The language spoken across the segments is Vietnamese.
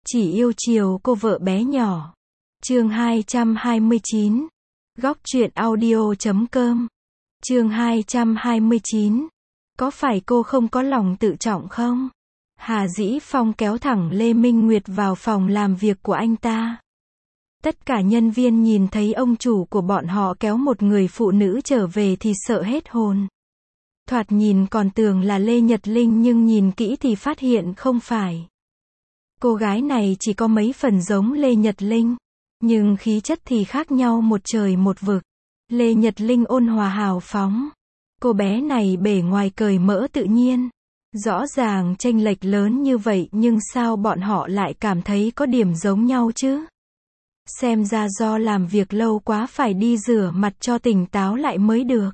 Chỉ yêu chiều cô vợ bé nhỏ. Chương 229. Góc truyện audio.com. Chương 229. Có phải cô không có lòng tự trọng không? Hà Dĩ Phong kéo thẳng Lê Minh Nguyệt vào phòng làm việc của anh ta. Tất cả nhân viên nhìn thấy ông chủ của bọn họ kéo một người phụ nữ trở về thì sợ hết hồn. Thoạt nhìn còn tưởng là Lê Nhật Linh nhưng nhìn kỹ thì phát hiện không phải. Cô gái này chỉ có mấy phần giống Lê Nhật Linh, nhưng khí chất thì khác nhau một trời một vực. Lê Nhật Linh ôn hòa hào phóng. Cô bé này bề ngoài cởi mở tự nhiên. Rõ ràng chênh lệch lớn như vậy nhưng sao bọn họ lại cảm thấy có điểm giống nhau chứ? Xem ra do làm việc lâu quá phải đi rửa mặt cho tỉnh táo lại mới được.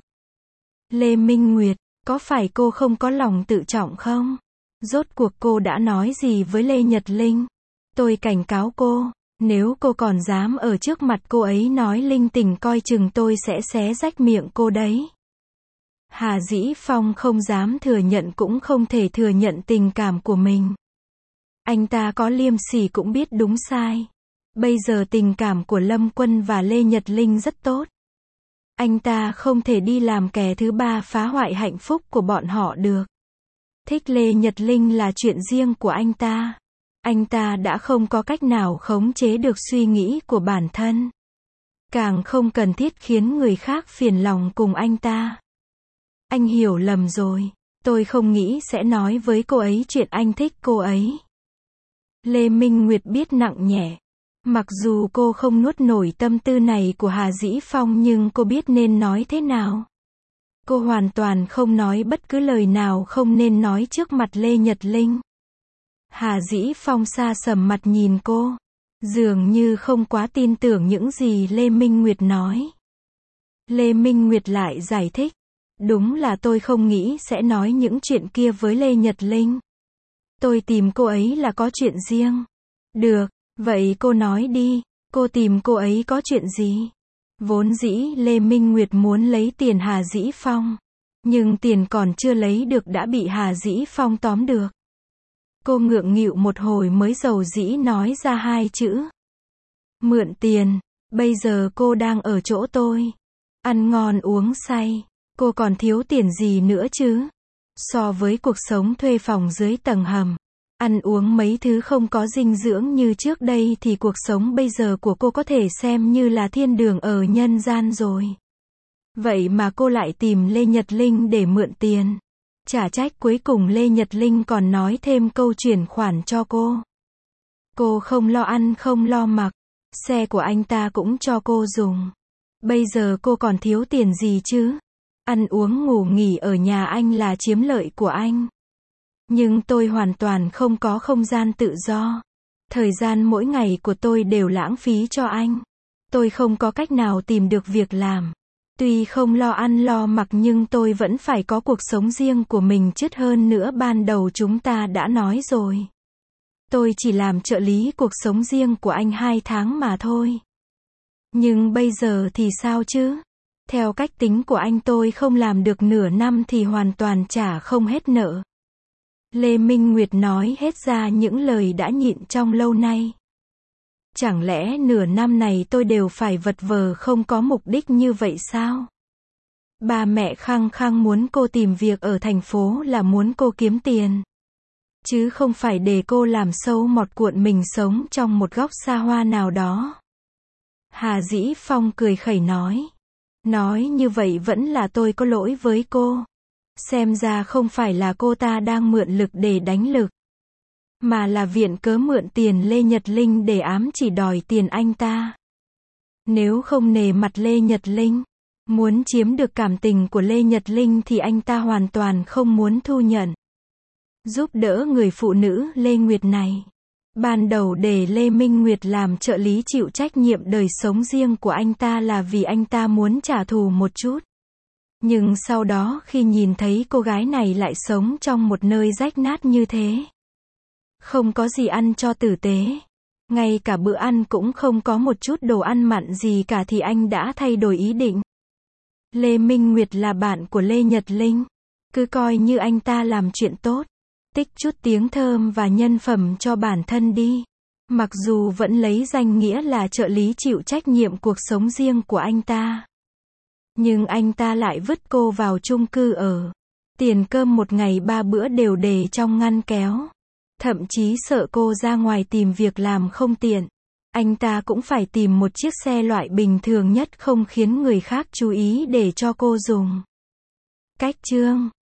Lê Minh Nguyệt, có phải cô không có lòng tự trọng không? Rốt cuộc cô đã nói gì với Lê Nhật Linh? Tôi cảnh cáo cô, nếu cô còn dám ở trước mặt cô ấy nói linh tinh coi chừng tôi sẽ xé rách miệng cô đấy. Hà Dĩ Phong không dám thừa nhận cũng không thể thừa nhận tình cảm của mình. Anh ta có liêm sỉ cũng biết đúng sai. Bây giờ tình cảm của Lâm Quân và Lê Nhật Linh rất tốt. Anh ta không thể đi làm kẻ thứ ba phá hoại hạnh phúc của bọn họ được. Thích Lê Nhật Linh là chuyện riêng của anh ta. Anh ta đã không có cách nào khống chế được suy nghĩ của bản thân. Càng không cần thiết khiến người khác phiền lòng cùng anh ta. Anh hiểu lầm rồi. Tôi không nghĩ sẽ nói với cô ấy chuyện anh thích cô ấy. Lê Minh Nguyệt biết nặng nhẹ. Mặc dù cô không nuốt nổi tâm tư này của Hà Dĩ Phong nhưng cô biết nên nói thế nào. Cô hoàn toàn không nói bất cứ lời nào không nên nói trước mặt Lê Nhật Linh. Hà Dĩ Phong xa sầm mặt nhìn cô. Dường như không quá tin tưởng những gì Lê Minh Nguyệt nói. Lê Minh Nguyệt lại giải thích. Đúng là tôi không nghĩ sẽ nói những chuyện kia với Lê Nhật Linh. Tôi tìm cô ấy là có chuyện riêng. Được, vậy cô nói đi, cô tìm cô ấy có chuyện gì? Vốn dĩ Lê Minh Nguyệt muốn lấy tiền Hà Dĩ Phong. Nhưng tiền còn chưa lấy được đã bị Hà Dĩ Phong tóm được. Cô ngượng nghịu một hồi mới dầu dĩ nói ra hai chữ. Mượn tiền, bây giờ cô đang ở chỗ tôi. Ăn ngon uống say. Cô còn thiếu tiền gì nữa chứ? So với cuộc sống thuê phòng dưới tầng hầm, ăn uống mấy thứ không có dinh dưỡng như trước đây thì cuộc sống bây giờ của cô có thể xem như là thiên đường ở nhân gian rồi. Vậy mà cô lại tìm Lê Nhật Linh để mượn tiền. Chả trách cuối cùng Lê Nhật Linh còn nói thêm câu chuyển khoản cho cô. Cô không lo ăn không lo mặc. Xe của anh ta cũng cho cô dùng. Bây giờ cô còn thiếu tiền gì chứ? Ăn uống ngủ nghỉ ở nhà anh là chiếm lợi của anh. Nhưng tôi hoàn toàn không có không gian tự do. Thời gian mỗi ngày của tôi đều lãng phí cho anh. Tôi không có cách nào tìm được việc làm. Tuy không lo ăn lo mặc nhưng tôi vẫn phải có cuộc sống riêng của mình chứ hơn nữa ban đầu chúng ta đã nói rồi. Tôi chỉ làm trợ lý cuộc sống riêng của anh 2 tháng mà thôi. Nhưng bây giờ thì sao chứ? Theo cách tính của anh tôi không làm được nửa năm thì hoàn toàn trả không hết nợ. Lê Minh Nguyệt nói hết ra những lời đã nhịn trong lâu nay. Chẳng lẽ nửa năm này tôi đều phải vật vờ không có mục đích như vậy sao? Ba mẹ khăng khăng muốn cô tìm việc ở thành phố là muốn cô kiếm tiền. Chứ không phải để cô làm sâu mọt cuộn mình sống trong một góc xa hoa nào đó. Hà Dĩ Phong cười khẩy nói. Nói như vậy vẫn là tôi có lỗi với cô. Xem ra không phải là cô ta đang mượn lực để đánh lực. Mà là viện cớ mượn tiền Lê Nhật Linh để ám chỉ đòi tiền anh ta. Nếu không nề mặt Lê Nhật Linh, muốn chiếm được cảm tình của Lê Nhật Linh thì anh ta hoàn toàn không muốn thu nhận. Giúp đỡ người phụ nữ Lê Nguyệt này. Ban đầu để Lê Minh Nguyệt làm trợ lý chịu trách nhiệm đời sống riêng của anh ta là vì anh ta muốn trả thù một chút. Nhưng sau đó khi nhìn thấy cô gái này lại sống trong một nơi rách nát như thế. Không có gì ăn cho tử tế. Ngay cả bữa ăn cũng không có một chút đồ ăn mặn gì cả thì anh đã thay đổi ý định. Lê Minh Nguyệt là bạn của Lê Nhật Linh. Cứ coi như anh ta làm chuyện tốt. Tích chút tiếng thơm và nhân phẩm cho bản thân đi. Mặc dù vẫn lấy danh nghĩa là trợ lý chịu trách nhiệm cuộc sống riêng của anh ta. Nhưng anh ta lại vứt cô vào chung cư ở. Tiền cơm một ngày 3 bữa đều để trong ngăn kéo. Thậm chí sợ cô ra ngoài tìm việc làm không tiện. Anh ta cũng phải tìm một chiếc xe loại bình thường nhất không khiến người khác chú ý để cho cô dùng. Cách chương